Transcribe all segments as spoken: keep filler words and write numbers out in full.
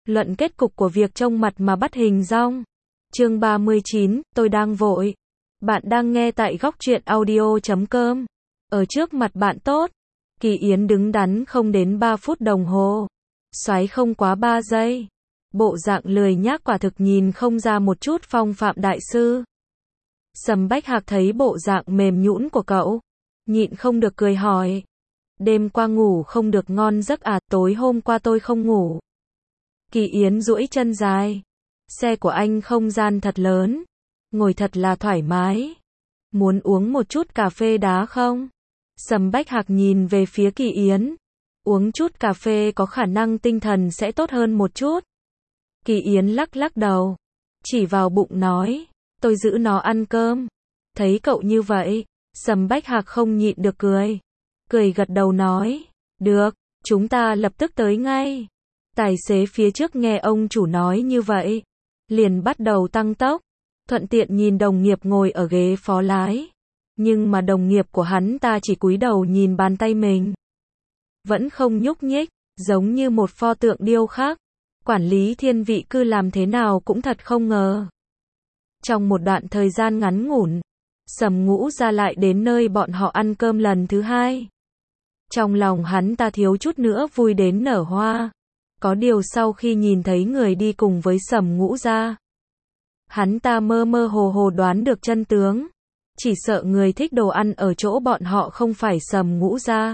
Luận kết cục của việc trông mặt mà bắt hình dong. Chương ba mươi chín, tôi đang vội. Bạn đang nghe tại góc truyện audio chấm com. Ở trước mặt bạn tốt. Kỳ Yến đứng đắn không đến ba phút đồng hồ. Xoáy không quá ba giây. Bộ dạng lười nhác quả thực nhìn không ra một chút phong phạm đại sư. Sầm Bách Hạc thấy bộ dạng mềm nhũn của cậu, nhịn không được cười hỏi. Đêm qua ngủ không được ngon giấc à? Tối hôm qua tôi không ngủ. Kỳ Yến duỗi chân dài. Xe của anh không gian thật lớn. Ngồi thật là thoải mái. Muốn uống một chút cà phê đá không? Sầm Bách Hạc nhìn về phía Kỳ Yến. Uống chút cà phê có khả năng tinh thần sẽ tốt hơn một chút. Kỳ Yến lắc lắc đầu. Chỉ vào bụng nói. Tôi giữ nó ăn cơm. Thấy cậu như vậy, Sầm Bách Hạc không nhịn được cười. Cười gật đầu nói. Được, chúng ta lập tức tới ngay. Tài xế phía trước nghe ông chủ nói như vậy, liền bắt đầu tăng tốc, thuận tiện nhìn đồng nghiệp ngồi ở ghế phó lái. Nhưng mà đồng nghiệp của hắn ta chỉ cúi đầu nhìn bàn tay mình. Vẫn không nhúc nhích, giống như một pho tượng điêu khắc. Quản lý thiên vị cư làm thế nào cũng thật không ngờ. Trong một đoạn thời gian ngắn ngủn, Sầm Ngũ Gia lại đến nơi bọn họ ăn cơm lần thứ hai. Trong lòng hắn ta thiếu chút nữa vui đến nở hoa. Có điều sau khi nhìn thấy người đi cùng với Sầm Ngũ Gia, hắn ta mơ mơ hồ hồ đoán được chân tướng. Chỉ sợ người thích đồ ăn ở chỗ bọn họ không phải Sầm Ngũ Gia,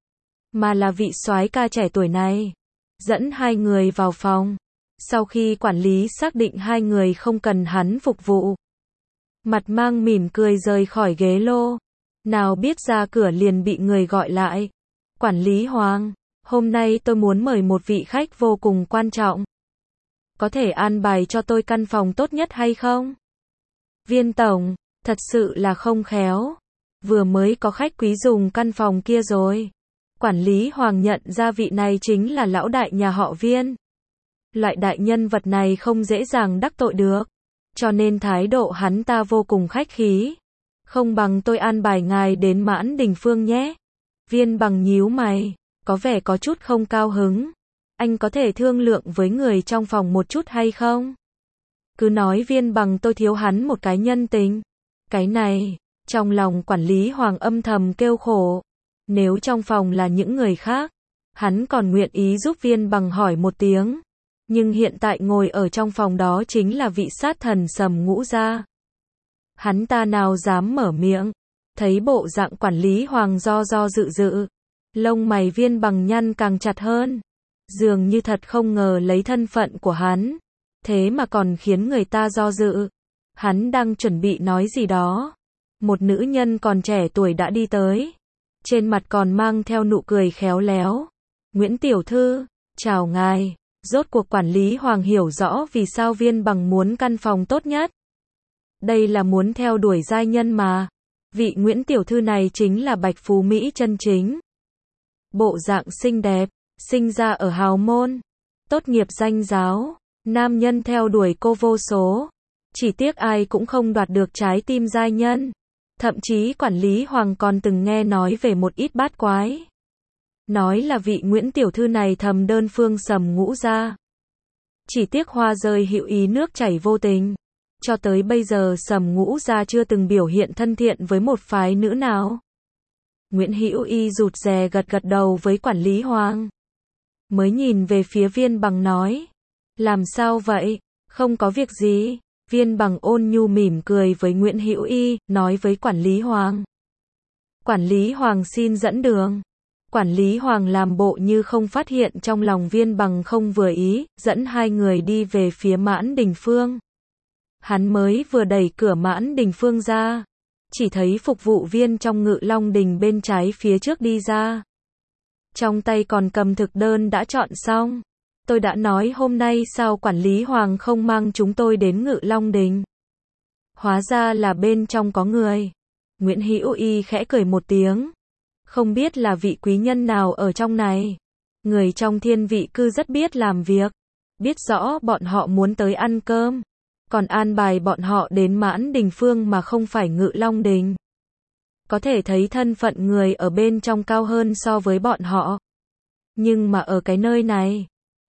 mà là vị soái ca trẻ tuổi này. Dẫn hai người vào phòng. Sau khi quản lý xác định hai người không cần hắn phục vụ, mặt mang mỉm cười rời khỏi ghế lô. Nào biết ra cửa liền bị người gọi lại. Quản lý Hoàng, hôm nay tôi muốn mời một vị khách vô cùng quan trọng. Có thể an bài cho tôi căn phòng tốt nhất hay không? Viên tổng, thật sự là không khéo. Vừa mới có khách quý dùng căn phòng kia rồi. Quản lý Hoàng nhận ra vị này chính là lão đại nhà họ Viên. Loại đại nhân vật này không dễ dàng đắc tội được, cho nên thái độ hắn ta vô cùng khách khí. Không bằng tôi an bài ngài đến Mãn Đình Phương nhé. Viên Bằng nhíu mày, có vẻ có chút không cao hứng. Anh có thể thương lượng với người trong phòng một chút hay không? Cứ nói Viên Bằng tôi thiếu hắn một cái nhân tình. Cái này, trong lòng quản lý Hoàng âm thầm kêu khổ. Nếu trong phòng là những người khác, hắn còn nguyện ý giúp Viên Bằng hỏi một tiếng. Nhưng hiện tại ngồi ở trong phòng đó chính là vị sát thần Sầm Ngũ Gia. Hắn ta nào dám mở miệng. Thấy bộ dạng quản lý Hoàng do do dự dự, lông mày Viên Bằng nhăn càng chặt hơn. Dường như thật không ngờ lấy thân phận của hắn, thế mà còn khiến người ta do dự. Hắn đang chuẩn bị nói gì đó. Một nữ nhân còn trẻ tuổi đã đi tới. Trên mặt còn mang theo nụ cười khéo léo. Nguyễn Tiểu Thư, chào ngài. Rốt cuộc quản lý Hoàng hiểu rõ vì sao Viên Bằng muốn căn phòng tốt nhất. Đây là muốn theo đuổi giai nhân mà. Vị Nguyễn Tiểu Thư này chính là Bạch Phú Mỹ chân chính. Bộ dạng xinh đẹp, sinh ra ở hào môn, tốt nghiệp danh giáo, nam nhân theo đuổi cô vô số. Chỉ tiếc ai cũng không đoạt được trái tim giai nhân. Thậm chí quản lý Hoàng còn từng nghe nói về một ít bát quái. Nói là vị Nguyễn Tiểu Thư này thầm đơn phương Sầm Ngũ Gia. Chỉ tiếc hoa rơi hữu ý nước chảy vô tình. Cho tới bây giờ Sầm Ngũ Gia chưa từng biểu hiện thân thiện với một phái nữ nào. Nguyễn Hữu Y rụt rè gật gật đầu với quản lý Hoàng. Mới nhìn về phía Viên Bằng nói. Làm sao vậy? Không có việc gì. Viên Bằng ôn nhu mỉm cười với Nguyễn Hữu Y, nói với quản lý Hoàng. Quản lý Hoàng xin dẫn đường. Quản lý Hoàng làm bộ như không phát hiện trong lòng Viên Bằng không vừa ý, dẫn hai người đi về phía Mãn Đình Phương. Hắn mới vừa đẩy cửa Mãn Đình Phương ra, chỉ thấy phục vụ viên trong Ngự Long Đình bên trái phía trước đi ra. Trong tay còn cầm thực đơn đã chọn xong. Tôi đã nói hôm nay sao quản lý Hoàng không mang chúng tôi đến Ngự Long Đình. Hóa ra là bên trong có người. Nguyễn Hữu Y khẽ cười một tiếng. Không biết là vị quý nhân nào ở trong này. Người trong thiên vị cư rất biết làm việc. Biết rõ bọn họ muốn tới ăn cơm. Còn an bài bọn họ đến Mãn Đình Phương mà không phải Ngự Long Đình. Có thể thấy thân phận người ở bên trong cao hơn so với bọn họ. Nhưng mà ở cái nơi này,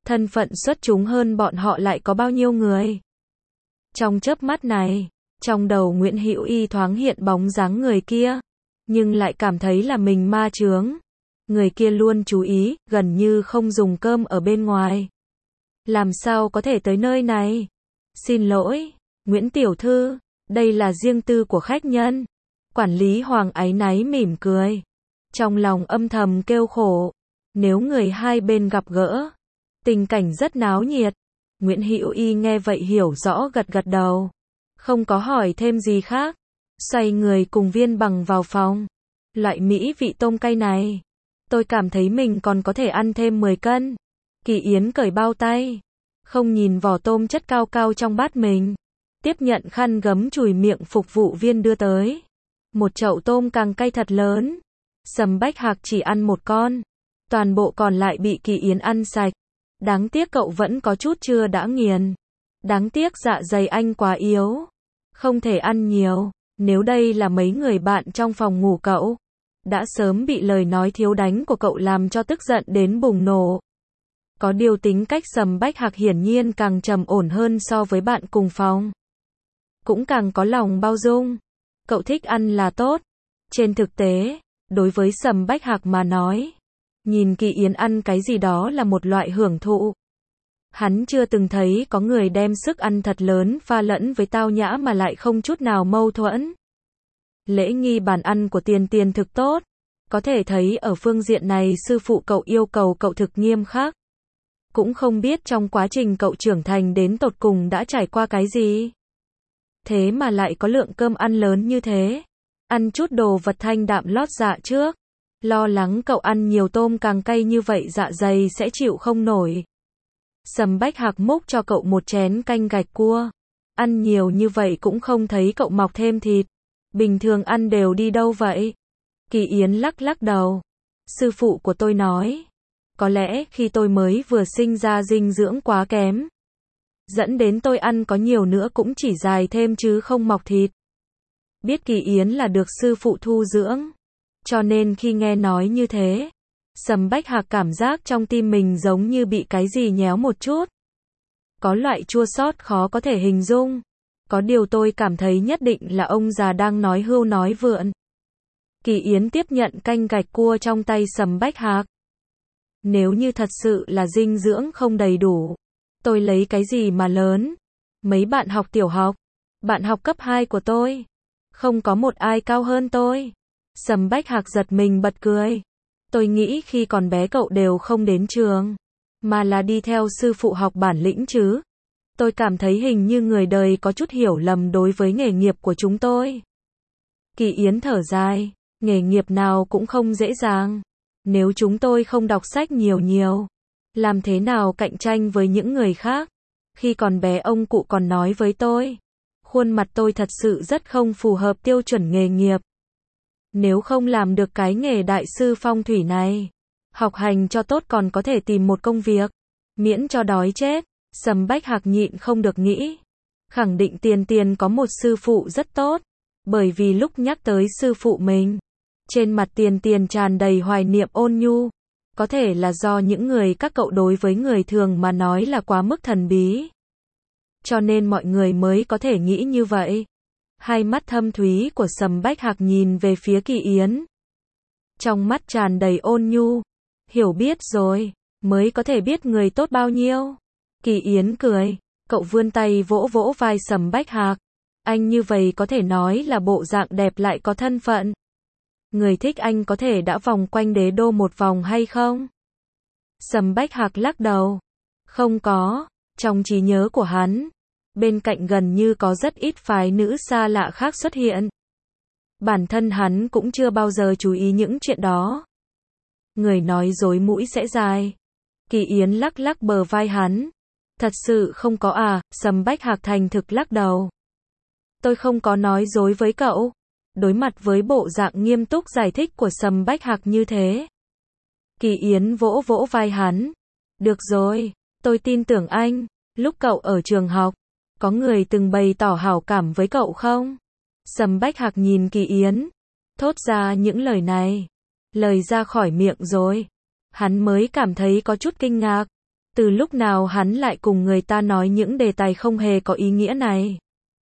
thân phận xuất chúng hơn bọn họ lại có bao nhiêu người. Trong chớp mắt này, trong đầu Nguyễn Hữu Y thoáng hiện bóng dáng người kia, nhưng lại cảm thấy là mình ma chướng. Người kia luôn chú ý, gần như không dùng cơm ở bên ngoài. Làm sao có thể tới nơi này? Xin lỗi, Nguyễn tiểu thư, đây là riêng tư của khách nhân. Quản lý Hoàng áy náy mỉm cười. Trong lòng âm thầm kêu khổ. Nếu người hai bên gặp gỡ, tình cảnh rất náo nhiệt. Nguyễn Hữu Y nghe vậy hiểu rõ gật gật đầu. Không có hỏi thêm gì khác. Xoay người cùng Viên Bằng vào phòng. Loại mỹ vị tôm cay này, tôi cảm thấy mình còn có thể ăn thêm mười cân. Kỳ Yến cởi bao tay, không nhìn vỏ tôm chất cao cao trong bát mình. Tiếp nhận khăn gấm chùi miệng phục vụ viên đưa tới. Một chậu tôm càng cay thật lớn. Sầm Bách Hạc chỉ ăn một con. Toàn bộ còn lại bị Kỳ Yến ăn sạch. Đáng tiếc cậu vẫn có chút chưa đã nghiền. Đáng tiếc dạ dày anh quá yếu. Không thể ăn nhiều. Nếu đây là mấy người bạn trong phòng ngủ cậu, đã sớm bị lời nói thiếu đánh của cậu làm cho tức giận đến bùng nổ. Có điều tính cách Sầm Bách Hạc hiển nhiên càng trầm ổn hơn so với bạn cùng phòng. Cũng càng có lòng bao dung. Cậu thích ăn là tốt. Trên thực tế, đối với Sầm Bách Hạc mà nói, nhìn Kỳ Yến ăn cái gì đó là một loại hưởng thụ. Hắn chưa từng thấy có người đem sức ăn thật lớn pha lẫn với tao nhã mà lại không chút nào mâu thuẫn. Lễ nghi bàn ăn của Tiền Tiền thực tốt. Có thể thấy ở phương diện này sư phụ cậu yêu cầu cậu thực nghiêm khắc. Cũng không biết trong quá trình cậu trưởng thành đến tột cùng đã trải qua cái gì. Thế mà lại có lượng cơm ăn lớn như thế. Ăn chút đồ vật thanh đạm lót dạ trước. Lo lắng cậu ăn nhiều tôm càng cay như vậy dạ dày sẽ chịu không nổi. Sầm Bách Hạc múc cho cậu một chén canh gạch cua. Ăn nhiều như vậy cũng không thấy cậu mọc thêm thịt. Bình thường ăn đều đi đâu vậy? Kỳ Yến lắc lắc đầu. Sư phụ của tôi nói, có lẽ khi tôi mới vừa sinh ra dinh dưỡng quá kém, dẫn đến tôi ăn có nhiều nữa cũng chỉ dài thêm chứ không mọc thịt. Biết Kỳ Yến là được sư phụ thu dưỡng, cho nên khi nghe nói như thế, Sầm Bách Hạc cảm giác trong tim mình giống như bị cái gì nhéo một chút. Có loại chua xót khó có thể hình dung. Có điều tôi cảm thấy nhất định là ông già đang nói hưu nói vượn. Kỳ Yến tiếp nhận canh gạch cua trong tay Sầm Bách Hạc. Nếu như thật sự là dinh dưỡng không đầy đủ, tôi lấy cái gì mà lớn? Mấy bạn học tiểu học, bạn học cấp hai của tôi, không có một ai cao hơn tôi. Sầm Bách Hạc giật mình bật cười. Tôi nghĩ khi còn bé cậu đều không đến trường, mà là đi theo sư phụ học bản lĩnh chứ. Tôi cảm thấy hình như người đời có chút hiểu lầm đối với nghề nghiệp của chúng tôi. Kỳ Yến thở dài, nghề nghiệp nào cũng không dễ dàng. Nếu chúng tôi không đọc sách nhiều nhiều, làm thế nào cạnh tranh với những người khác? Khi còn bé ông cụ còn nói với tôi, khuôn mặt tôi thật sự rất không phù hợp tiêu chuẩn nghề nghiệp. Nếu không làm được cái nghề đại sư phong thủy này, học hành cho tốt còn có thể tìm một công việc, miễn cho đói chết. Sầm Bách Hạc nhịn không được nghĩ. Khẳng định Tiền Tiền có một sư phụ rất tốt. Bởi vì lúc nhắc tới sư phụ mình, trên mặt Tiền Tiền tràn đầy hoài niệm ôn nhu. Có thể là do những người các cậu đối với người thường mà nói là quá mức thần bí, cho nên mọi người mới có thể nghĩ như vậy. Hai mắt thâm thúy của Sầm Bách Hạc nhìn về phía Kỳ Yến. Trong mắt tràn đầy ôn nhu. Hiểu biết rồi, mới có thể biết người tốt bao nhiêu. Kỳ Yến cười, cậu vươn tay vỗ vỗ vai Sầm Bách Hạc. Anh như vậy có thể nói là bộ dạng đẹp lại có thân phận. Người thích anh có thể đã vòng quanh đế đô một vòng hay không? Sầm Bách Hạc lắc đầu. Không có, trong trí nhớ của hắn, bên cạnh gần như có rất ít phái nữ xa lạ khác xuất hiện. Bản thân hắn cũng chưa bao giờ chú ý những chuyện đó. Người nói dối mũi sẽ dài. Kỳ Yến lắc lắc bờ vai hắn. Thật sự không có à? Sầm Bách Hạc thành thực lắc đầu. Tôi không có nói dối với cậu. Đối mặt với bộ dạng nghiêm túc giải thích của Sầm Bách Hạc như thế, Kỳ Yến vỗ vỗ vai hắn. Được rồi, tôi tin tưởng anh. Lúc cậu ở trường học, có người từng bày tỏ hảo cảm với cậu không? Sầm Bách Hạc nhìn Kỳ Yến, thốt ra những lời này. Lời ra khỏi miệng rồi, hắn mới cảm thấy có chút kinh ngạc. Từ lúc nào hắn lại cùng người ta nói những đề tài không hề có ý nghĩa này?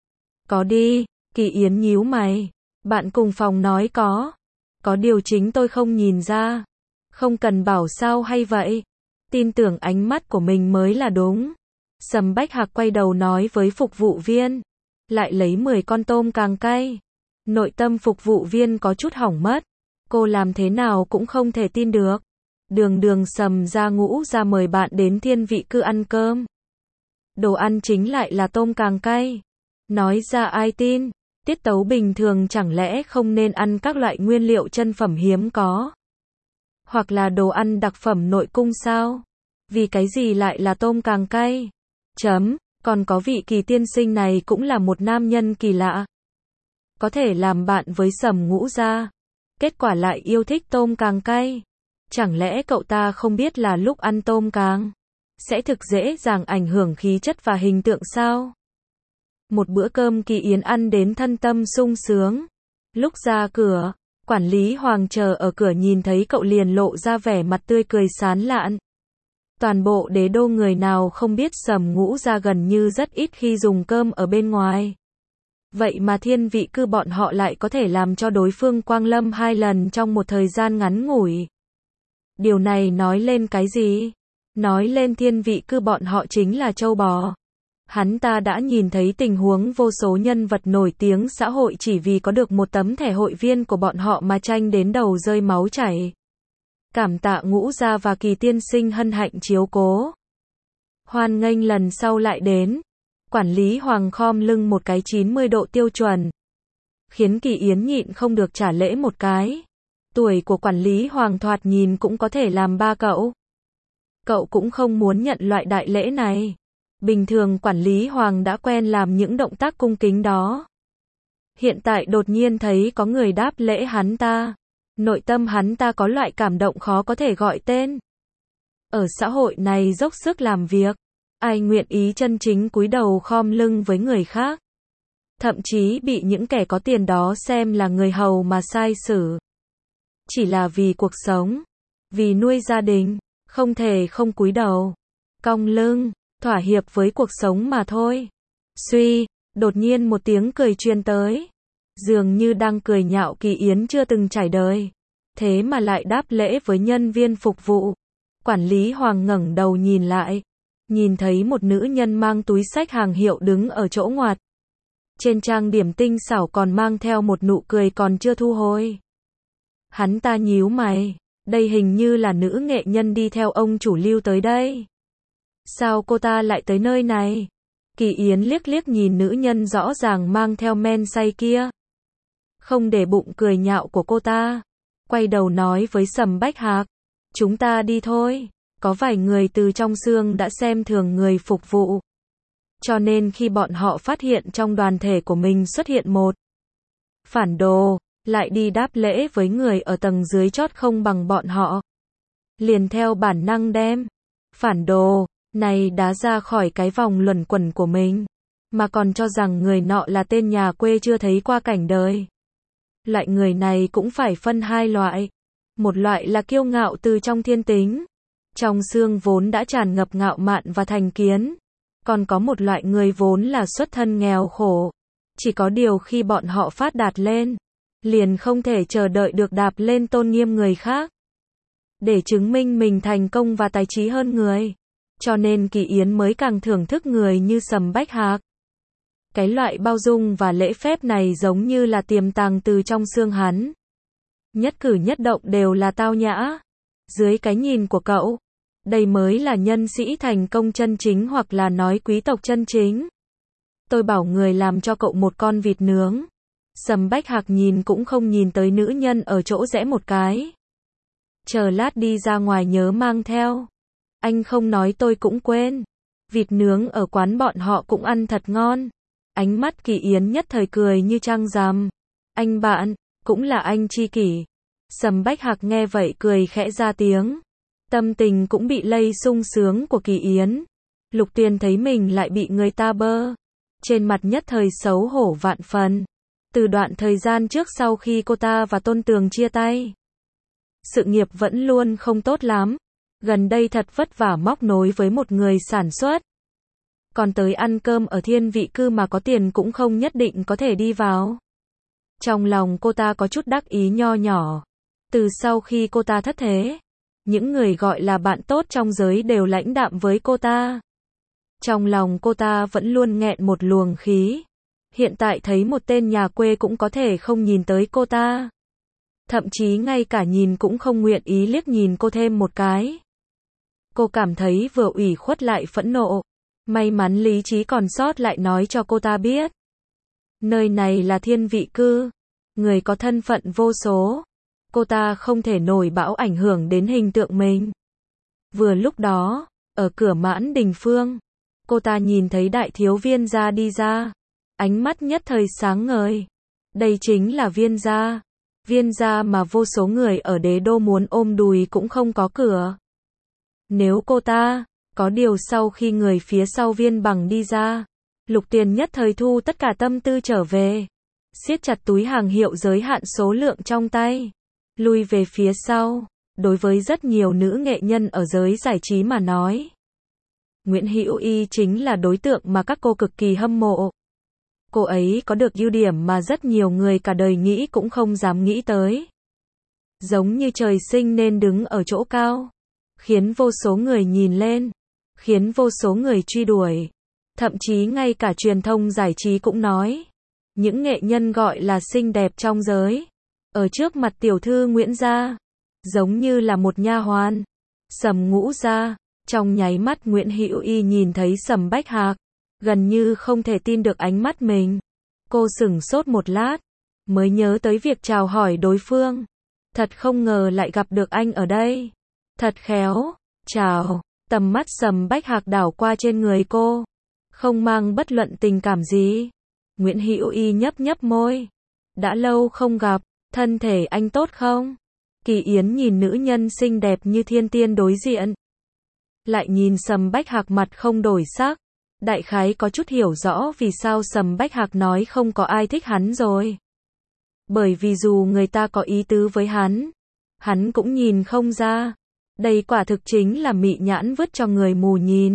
Có đi, Kỳ Yến nhíu mày. Bạn cùng phòng nói có. Có điều chính tôi không nhìn ra. Không cần bảo sao hay vậy. Tin tưởng ánh mắt của mình mới là đúng. Sầm Bách Hạc quay đầu nói với phục vụ viên. Lại lấy mười con tôm càng cay. Nội tâm phục vụ viên có chút hỏng mất. Cô làm thế nào cũng không thể tin được. Đường đường Sầm gia Ngũ ra mời bạn đến thiên vị cư ăn cơm. Đồ ăn chính lại là tôm càng cay. Nói ra ai tin. Tiết tấu bình thường chẳng lẽ không nên ăn các loại nguyên liệu chân phẩm hiếm có? Hoặc là đồ ăn đặc phẩm nội cung sao? Vì cái gì lại là tôm càng cay? Chấm, còn có vị Kỳ tiên sinh này cũng là một nam nhân kỳ lạ. Có thể làm bạn với Sầm Ngũ gia. Kết quả lại yêu thích tôm càng cay. Chẳng lẽ cậu ta không biết là lúc ăn tôm càng sẽ thực dễ dàng ảnh hưởng khí chất và hình tượng sao? Một bữa cơm Kỳ Yến ăn đến thân tâm sung sướng. Lúc ra cửa, quản lý Hoàng chờ ở cửa nhìn thấy cậu liền lộ ra vẻ mặt tươi cười sán lạn. Toàn bộ đế đô người nào không biết Sầm Ngũ gia gần như rất ít khi dùng cơm ở bên ngoài. Vậy mà thiên vị cư bọn họ lại có thể làm cho đối phương quang lâm hai lần trong một thời gian ngắn ngủi. Điều này nói lên cái gì? Nói lên thiên vị cư bọn họ chính là trâu bò. Hắn ta đã nhìn thấy tình huống vô số nhân vật nổi tiếng xã hội chỉ vì có được một tấm thẻ hội viên của bọn họ mà tranh đến đầu rơi máu chảy. Cảm tạ Ngũ gia và Kỳ tiên sinh hân hạnh chiếu cố. Hoan nghênh lần sau lại đến. Quản lý Hoàng khom lưng một cái chín mươi độ tiêu chuẩn. Khiến Kỳ Yến nhịn không được trả lễ một cái. Tuổi của quản lý Hoàng thoạt nhìn cũng có thể làm ba cậu. Cậu cũng không muốn nhận loại đại lễ này. Bình thường quản lý Hoàng đã quen làm những động tác cung kính đó. Hiện tại đột nhiên thấy có người đáp lễ hắn ta. Nội tâm hắn ta có loại cảm động khó có thể gọi tên. Ở xã hội này dốc sức làm việc. Ai nguyện ý chân chính cúi đầu khom lưng với người khác. Thậm chí bị những kẻ có tiền đó xem là người hầu mà sai xử. Chỉ là vì cuộc sống. Vì nuôi gia đình. Không thể không cúi đầu. Cong lưng. Thỏa hiệp với cuộc sống mà thôi. Suy. Đột nhiên một tiếng cười truyền tới. Dường như đang cười nhạo Kỳ Yến chưa từng trải đời. Thế mà lại đáp lễ với nhân viên phục vụ. Quản lý Hoàng ngẩng đầu nhìn lại. Nhìn thấy một nữ nhân mang túi xách hàng hiệu đứng ở chỗ ngoặt. Trên trang điểm tinh xảo còn mang theo một nụ cười còn chưa thu hồi. Hắn ta nhíu mày. Đây hình như là nữ nghệ nhân đi theo ông chủ Lưu tới đây. Sao cô ta lại tới nơi này? Kỳ Yến liếc liếc nhìn nữ nhân rõ ràng mang theo men say kia. Không để bụng cười nhạo của cô ta. Quay đầu nói với Sầm Bách Hạc. Chúng ta đi thôi. Có vài người từ trong xương đã xem thường người phục vụ. Cho nên khi bọn họ phát hiện trong đoàn thể của mình xuất hiện một phản đồ, lại đi đáp lễ với người ở tầng dưới chót không bằng bọn họ. Liền theo bản năng đem phản đồ này đá ra khỏi cái vòng luẩn quẩn của mình. Mà còn cho rằng người nọ là tên nhà quê chưa thấy qua cảnh đời. Loại người này cũng phải phân hai loại. Một loại là kiêu ngạo từ trong thiên tính. Trong xương vốn đã tràn ngập ngạo mạn và thành kiến. Còn có một loại người vốn là xuất thân nghèo khổ. Chỉ có điều khi bọn họ phát đạt lên, liền không thể chờ đợi được đạp lên tôn nghiêm người khác. Để chứng minh mình thành công và tài trí hơn người. Cho nên Kỳ Yến mới càng thưởng thức người như Sầm Bách Hạc. Cái loại bao dung và lễ phép này giống như là tiềm tàng từ trong xương hắn. Nhất cử nhất động đều là tao nhã. Dưới cái nhìn của cậu, đây mới là nhân sĩ thành công chân chính hoặc là nói quý tộc chân chính. Tôi bảo người làm cho cậu một con vịt nướng. Sầm Bách Hạc nhìn cũng không nhìn tới nữ nhân ở chỗ rẽ một cái. Chờ lát đi ra ngoài nhớ mang theo. Anh không nói tôi cũng quên. Vịt nướng ở quán bọn họ cũng ăn thật ngon. Ánh mắt Kỳ Yến nhất thời cười như trăng rằm. Anh bạn, cũng là anh tri kỷ. Sầm Bách Hạc nghe vậy cười khẽ ra tiếng. Tâm tình cũng bị lây sung sướng của Kỳ Yến. Lục Tuyền thấy mình lại bị người ta bơ. Trên mặt nhất thời xấu hổ vạn phần. Từ đoạn thời gian trước sau khi cô ta và Tôn Tường chia tay. Sự nghiệp vẫn luôn không tốt lắm. gần đây thật vất vả móc nối với một người sản xuất. Còn tới ăn cơm ở thiên vị cư mà có tiền cũng không nhất định có thể đi vào. Trong lòng cô ta có chút đắc ý nho nhỏ. Từ sau khi cô ta thất thế, những người gọi là bạn tốt trong giới đều lãnh đạm với cô ta. Trong lòng cô ta vẫn luôn nghẹn một luồng khí. Hiện tại thấy một tên nhà quê cũng có thể không nhìn tới cô ta. Thậm chí ngay cả nhìn cũng không nguyện ý liếc nhìn cô thêm một cái. Cô cảm thấy vừa ủy khuất lại phẫn nộ. May mắn lý trí còn sót lại nói cho cô ta biết. Nơi này là thiên vị cư. Người có thân phận vô số. Cô ta không thể nổi bão ảnh hưởng đến hình tượng mình. Vừa lúc đó, ở cửa Mãn Đình Phương, cô ta nhìn thấy đại thiếu Viên gia đi ra. Ánh mắt nhất thời sáng ngời. Đây chính là Viên gia. Viên gia mà vô số người ở đế đô muốn ôm đùi cũng không có cửa. Nếu cô ta, có điều sau khi người phía sau Viên Bằng đi ra, Lục Tiền nhất thời thu tất cả tâm tư trở về. Siết chặt túi hàng hiệu giới hạn số lượng trong tay. Lui về phía sau. Đối với rất nhiều nữ nghệ nhân ở giới giải trí mà nói, Nguyễn Hữu Y chính là đối tượng mà các cô cực kỳ hâm mộ. Cô ấy có được ưu điểm mà rất nhiều người cả đời nghĩ cũng không dám nghĩ tới. Giống như trời sinh nên đứng ở chỗ cao, khiến vô số người nhìn lên, khiến vô số người truy đuổi. Thậm chí ngay cả truyền thông giải trí cũng nói, những nghệ nhân gọi là xinh đẹp trong giới, ở trước mặt tiểu thư Nguyễn gia, giống như là một nha hoàn. Sầm Ngũ gia, trong nháy mắt Nguyễn Hữu Y nhìn thấy Sầm Bách Hạc, gần như không thể tin được ánh mắt mình. Cô sửng sốt một lát, mới nhớ tới việc chào hỏi đối phương. Thật không ngờ lại gặp được anh ở đây. Thật khéo, chào. Tầm mắt Sầm Bách Hạc đảo qua trên người cô, không mang bất luận tình cảm gì. Nguyễn Hữu Y nhấp nhấp môi. Đã lâu không gặp, thân thể anh tốt không? Kỳ Yến nhìn nữ nhân xinh đẹp như thiên tiên đối diện. Lại nhìn Sầm Bách Hạc mặt không đổi sắc. Đại khái có chút hiểu rõ vì sao Sầm Bách Hạc nói không có ai thích hắn rồi. Bởi vì dù người ta có ý tứ với hắn, hắn cũng nhìn không ra. Đây quả thực chính là mị nhãn vứt cho người mù nhìn.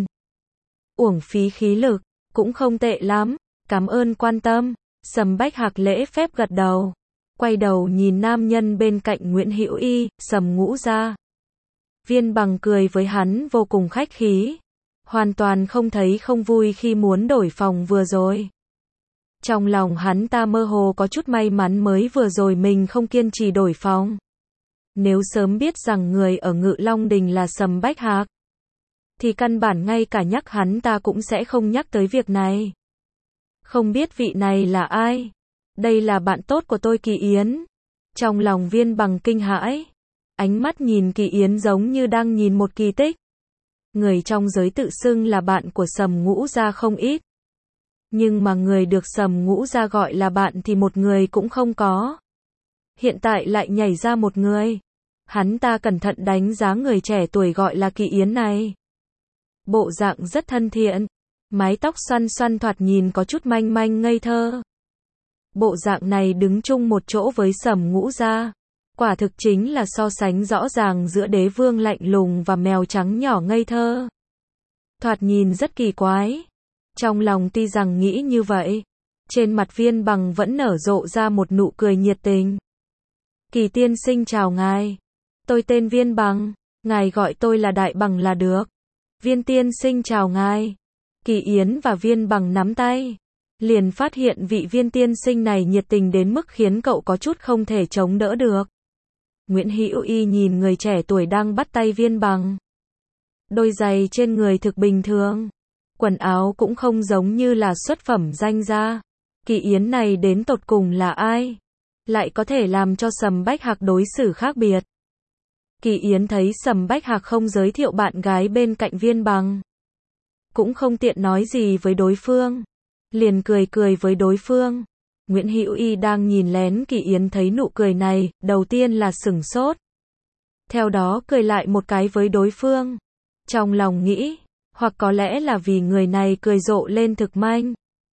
Uổng phí khí lực, cũng không tệ lắm, cảm ơn quan tâm. Sầm Bách Hạc lễ phép gật đầu, quay đầu nhìn nam nhân bên cạnh Nguyễn Hữu Y, Sầm Ngũ gia. Viên Bằng cười với hắn vô cùng khách khí, hoàn toàn không thấy không vui khi muốn đổi phòng vừa rồi. Trong lòng hắn ta mơ hồ có chút may mắn mới vừa rồi mình không kiên trì đổi phòng. Nếu sớm biết rằng người ở Ngự Long Đình là Sầm Bách Hạc, thì căn bản ngay cả nhắc hắn ta cũng sẽ không nhắc tới việc này. Không biết vị này là ai? Đây là bạn tốt của tôi Kỳ Yến. Trong lòng Viên Bằng kinh hãi, ánh mắt nhìn Kỳ Yến giống như đang nhìn một kỳ tích. Người trong giới tự xưng là bạn của Sầm Ngũ gia không ít. Nhưng mà người được Sầm Ngũ gia gọi là bạn thì một người cũng không có. Hiện tại lại nhảy ra một người. Hắn ta cẩn thận đánh giá người trẻ tuổi gọi là Kỳ Yến này. Bộ dạng rất thân thiện, mái tóc xoăn xoăn thoạt nhìn có chút manh manh ngây thơ. Bộ dạng này đứng chung một chỗ với Sầm Ngũ gia, quả thực chính là so sánh rõ ràng giữa đế vương lạnh lùng và mèo trắng nhỏ ngây thơ. Thoạt nhìn rất kỳ quái. Trong lòng tuy rằng nghĩ như vậy, trên mặt Viên Bằng vẫn nở rộ ra một nụ cười nhiệt tình. Kỳ tiên sinh chào ngài. Tôi tên Viên Bằng, ngài gọi tôi là Đại Bằng là được. Viên tiên sinh chào ngài. Kỳ Yến và Viên Bằng nắm tay, liền phát hiện vị Viên tiên sinh này nhiệt tình đến mức khiến cậu có chút không thể chống đỡ được. Nguyễn Hữu Y nhìn người trẻ tuổi đang bắt tay Viên Bằng. Đôi giày trên người thực bình thường, quần áo cũng không giống như là xuất phẩm danh gia. Kỳ Yến này đến tột cùng là ai? Lại có thể làm cho Sầm Bách Hạc đối xử khác biệt. Kỳ Yến thấy Sầm Bách Hạc không giới thiệu bạn gái bên cạnh Viên Bằng, cũng không tiện nói gì với đối phương, liền cười cười với đối phương. Nguyễn Hữu Y đang nhìn lén Kỳ Yến thấy nụ cười này, đầu tiên là sửng sốt. Theo đó cười lại một cái với đối phương. Trong lòng nghĩ, hoặc có lẽ là vì người này cười rộ lên thực manh.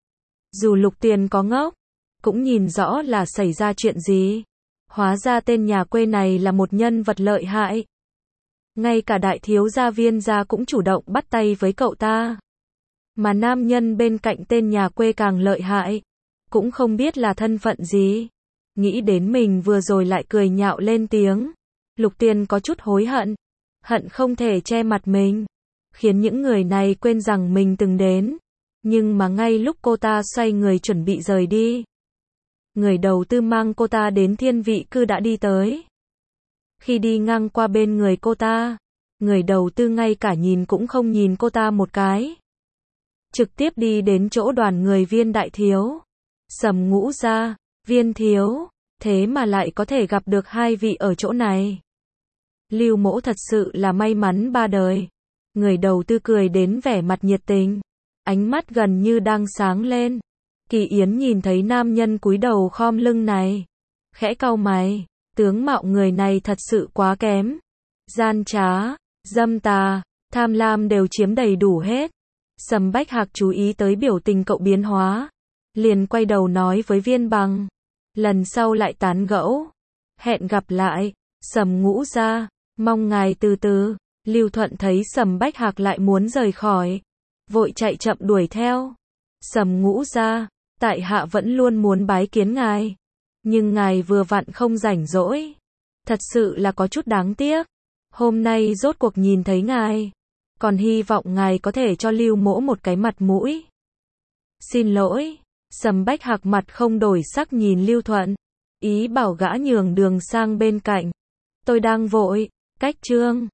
Dù Lục Tiền có ngốc, cũng nhìn rõ là xảy ra chuyện gì. Hóa ra tên nhà quê này là một nhân vật lợi hại. Ngay cả đại thiếu gia Viên gia cũng chủ động bắt tay với cậu ta. Mà nam nhân bên cạnh tên nhà quê càng lợi hại. Cũng không biết là thân phận gì. Nghĩ đến mình vừa rồi lại cười nhạo lên tiếng. Lục Tiền có chút hối hận. Hận không thể che mặt mình. Khiến những người này quên rằng mình từng đến. Nhưng mà ngay lúc cô ta xoay người chuẩn bị rời đi. Người đầu tư mang cô ta đến thiên vị cư đã đi tới. Khi đi ngang qua bên người cô ta, người đầu tư ngay cả nhìn cũng không nhìn cô ta một cái. Trực tiếp đi đến chỗ đoàn người Viên đại thiếu. Sầm Ngũ gia, Viên thiếu, thế mà lại có thể gặp được hai vị ở chỗ này. Lưu Mỗ thật sự là may mắn ba đời. Người đầu tư cười đến vẻ mặt nhiệt tình, ánh mắt gần như đang sáng lên. Kỳ Yến nhìn thấy nam nhân cúi đầu khom lưng này, khẽ cau mày, tướng mạo người này thật sự quá kém. Gian trá, dâm tà, tham lam đều chiếm đầy đủ hết. Sầm Bách Hạc chú ý tới biểu tình cậu biến hóa, liền quay đầu nói với Viên Bằng, lần sau lại tán gẫu. Hẹn gặp lại, Sầm Ngũ gia, mong ngài từ từ. Lưu Thuận thấy Sầm Bách Hạc lại muốn rời khỏi, vội chạy chậm đuổi theo. Sầm Ngũ gia, tại hạ vẫn luôn muốn bái kiến ngài, nhưng ngài vừa vặn không rảnh rỗi. Thật sự là có chút đáng tiếc. Hôm nay rốt cuộc nhìn thấy ngài, còn hy vọng ngài có thể cho Lưu Mỗ một cái mặt mũi. Xin lỗi. Sầm Bách Hạc mặt không đổi sắc nhìn Lưu Thuận, ý bảo gã nhường đường sang bên cạnh. Tôi đang vội. Cách chương